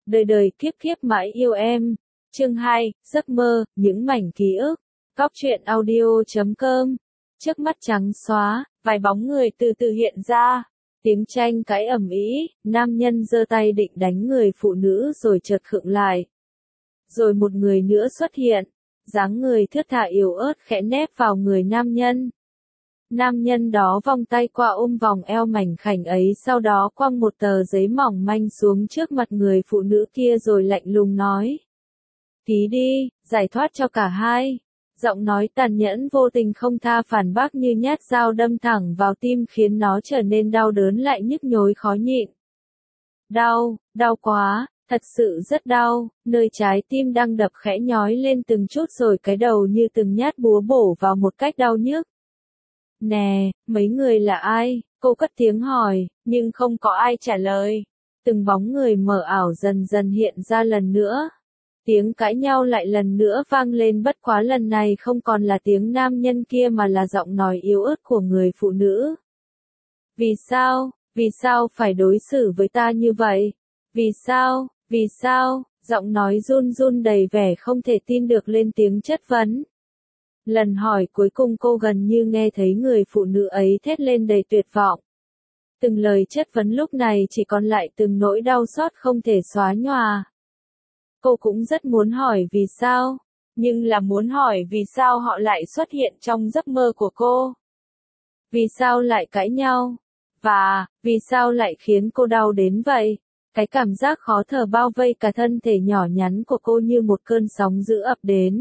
đời đời kiếp kiếp mãi yêu em. Chương 2, giấc mơ, những mảnh ký ức. Góc truyện audio.com. Trước mắt trắng xóa, vài bóng người từ từ hiện ra. Tiếng tranh cãi ầm ĩ, nam nhân giơ tay định đánh người phụ nữ rồi chợt khựng lại. Rồi một người nữa xuất hiện, dáng người thướt tha yếu ớt khẽ nép vào người nam nhân. Nam nhân đó vòng tay qua ôm vòng eo mảnh khảnh ấy, sau đó quăng một tờ giấy mỏng manh xuống trước mặt người phụ nữ kia rồi lạnh lùng nói: "Ký đi, giải thoát cho cả hai." Giọng nói tàn nhẫn vô tình không tha phản bác như nhát dao đâm thẳng vào tim, khiến nó trở nên đau đớn lại nhức nhối khó nhịn. Đau, đau quá, thật sự rất đau, nơi trái tim đang đập khẽ nhói lên từng chút rồi cái đầu như từng nhát búa bổ vào một cách đau nhức. "Nè, mấy người là ai?" Cô cất tiếng hỏi, nhưng không có ai trả lời. Từng bóng người mờ ảo dần dần hiện ra lần nữa. Tiếng cãi nhau lại lần nữa vang lên, bất quá lần này không còn là tiếng nam nhân kia mà là giọng nói yếu ớt của người phụ nữ. Vì sao phải đối xử với ta như vậy? Vì sao? Giọng nói run run đầy vẻ không thể tin được lên tiếng chất vấn. Lần hỏi cuối cùng cô gần như nghe thấy người phụ nữ ấy thét lên đầy tuyệt vọng. Từng lời chất vấn lúc này chỉ còn lại từng nỗi đau xót không thể xóa nhòa. Cô cũng rất muốn hỏi vì sao, nhưng là muốn hỏi vì sao họ lại xuất hiện trong giấc mơ của cô. Vì sao lại cãi nhau? Và, vì sao lại khiến cô đau đến vậy? Cái cảm giác khó thở bao vây cả thân thể nhỏ nhắn của cô như một cơn sóng dữ ập đến.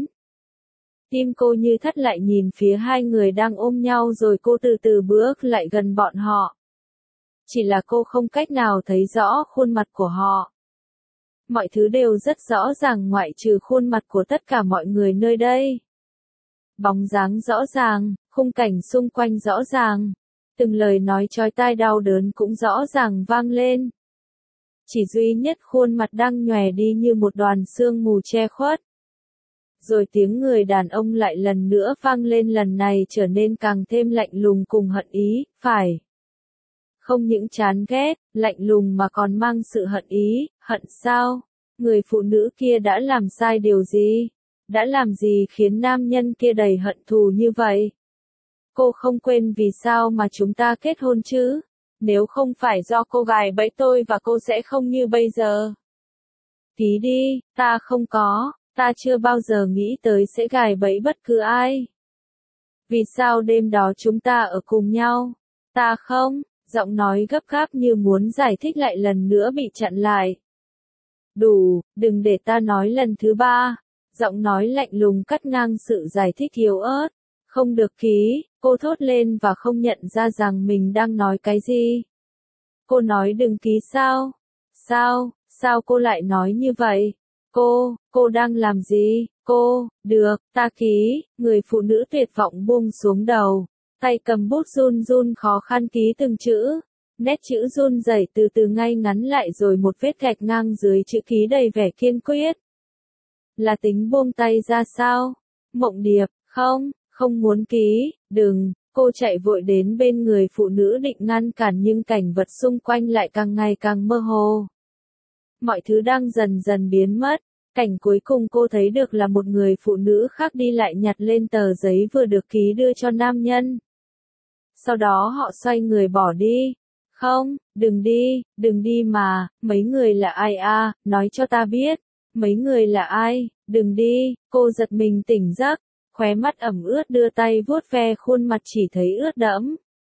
Tim cô như thắt lại nhìn phía hai người đang ôm nhau, rồi cô từ từ bước lại gần bọn họ. Chỉ là cô không cách nào thấy rõ khuôn mặt của họ. Mọi thứ đều rất rõ ràng ngoại trừ khuôn mặt của tất cả mọi người nơi đây. Bóng dáng rõ ràng, khung cảnh xung quanh rõ ràng. Từng lời nói chói tai đau đớn cũng rõ ràng vang lên. Chỉ duy nhất khuôn mặt đang nhòe đi như một đoàn sương mù che khuất. Rồi tiếng người đàn ông lại lần nữa vang lên, lần này trở nên càng thêm lạnh lùng cùng hận ý, phải. Không những chán ghét, lạnh lùng mà còn mang sự hận ý, hận sao? Người phụ nữ kia đã làm sai điều gì? Đã làm gì khiến nam nhân kia đầy hận thù như vậy? Cô không quên vì sao mà chúng ta kết hôn chứ? Nếu không phải do cô gài bẫy tôi và cô sẽ không như bây giờ. Ký đi, ta không có. Ta chưa bao giờ nghĩ tới sẽ gài bẫy bất cứ ai. Vì sao đêm đó chúng ta ở cùng nhau? Ta không, giọng nói gấp gáp như muốn giải thích lại lần nữa bị chặn lại. Đủ, đừng để ta nói lần thứ ba. Giọng nói lạnh lùng cắt ngang sự giải thích yếu ớt. Không được ký, cô thốt lên và không nhận ra rằng mình đang nói cái gì. Cô nói đừng ký sao? Sao cô lại nói như vậy? Cô đang làm gì? Được, ta ký. Người phụ nữ tuyệt vọng buông xuống đầu. Tay cầm bút run run khó khăn ký từng chữ. Nét chữ run rẩy từ từ ngay ngắn lại, rồi một vết gạch ngang dưới chữ ký đầy vẻ kiên quyết. Là tính buông tay ra sao? Mộng Điệp, không muốn ký, đừng. Cô chạy vội đến bên người phụ nữ định ngăn cản, nhưng cảnh vật xung quanh lại càng ngày càng mơ hồ. Mọi thứ đang dần dần biến mất. Cảnh cuối cùng cô thấy được là một người phụ nữ khác đi lại nhặt lên tờ giấy vừa được ký đưa cho nam nhân. Sau đó họ xoay người bỏ đi. Không, đừng đi mà, mấy người là ai à, nói cho ta biết. Mấy người là ai, đừng đi, cô giật mình tỉnh giấc, khóe mắt ẩm ướt đưa tay vuốt ve khuôn mặt chỉ thấy ướt đẫm.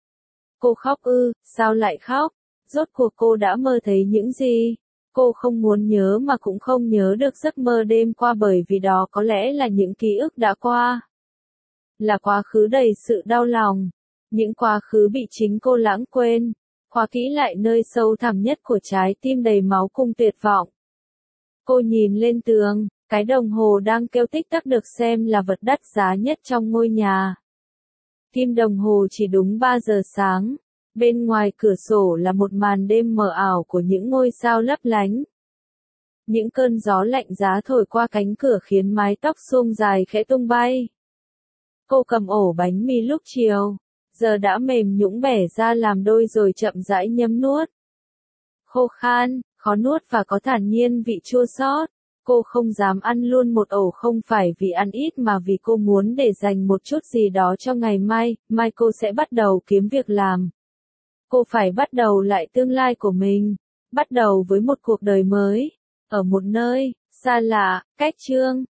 Cô khóc ư, sao lại khóc? Rốt cuộc cô đã mơ thấy những gì? Cô không muốn nhớ mà cũng không nhớ được giấc mơ đêm qua, bởi vì đó có lẽ là những ký ức đã qua. Là quá khứ đầy sự đau lòng. Những quá khứ bị chính cô lãng quên. Khóa kỹ lại nơi sâu thẳm nhất của trái tim đầy máu cùng tuyệt vọng. Cô nhìn lên tường, cái đồng hồ đang kêu tích tắc được xem là vật đắt giá nhất trong ngôi nhà. Kim đồng hồ chỉ đúng 3 giờ sáng. Bên ngoài cửa sổ là một màn đêm mờ ảo của những ngôi sao lấp lánh. Những cơn gió lạnh giá thổi qua cánh cửa khiến mái tóc suông dài khẽ tung bay. Cô cầm ổ bánh mì lúc chiều, giờ đã mềm nhũn bẻ ra làm đôi rồi chậm rãi nhấm nuốt. khó nuốt và có thản nhiên vị chua xót. Cô không dám ăn luôn một ổ không phải vì ăn ít mà vì cô muốn để dành một chút gì đó cho ngày mai, mai cô sẽ bắt đầu kiếm việc làm. Cô phải bắt đầu lại tương lai của mình, bắt đầu với một cuộc đời mới, ở một nơi xa lạ, cách Chương